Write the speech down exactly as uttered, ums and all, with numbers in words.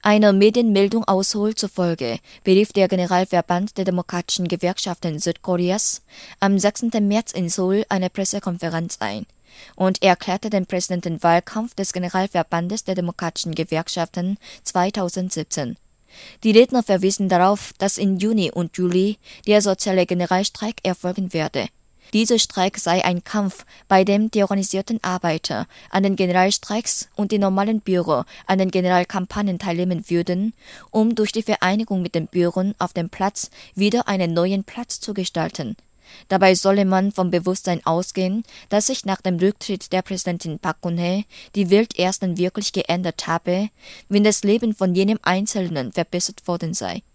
Einer Medienmeldung aus Seoul zufolge berief der Generalverband der demokratischen Gewerkschaften Südkoreas am sechzehnten März in Seoul eine Pressekonferenz ein und erklärte den Präsidentenwahlkampf des Generalverbandes der demokratischen Gewerkschaften zweitausendsiebzehn. Die Redner verwiesen darauf, dass im Juni und Juli der soziale Generalstreik erfolgen werde. Dieser Streik sei ein Kampf, bei dem die organisierten Arbeiter an den Generalstreiks und die normalen Büros an den Generalkampagnen teilnehmen würden, um durch die Vereinigung mit den Büros auf dem Platz wieder einen neuen Platz zu gestalten. Dabei solle man vom Bewusstsein ausgehen, dass sich nach dem Rücktritt der Präsidentin Park Geun-hye die Welt erst dann wirklich geändert habe, wenn das Leben von jenem Einzelnen verbessert worden sei.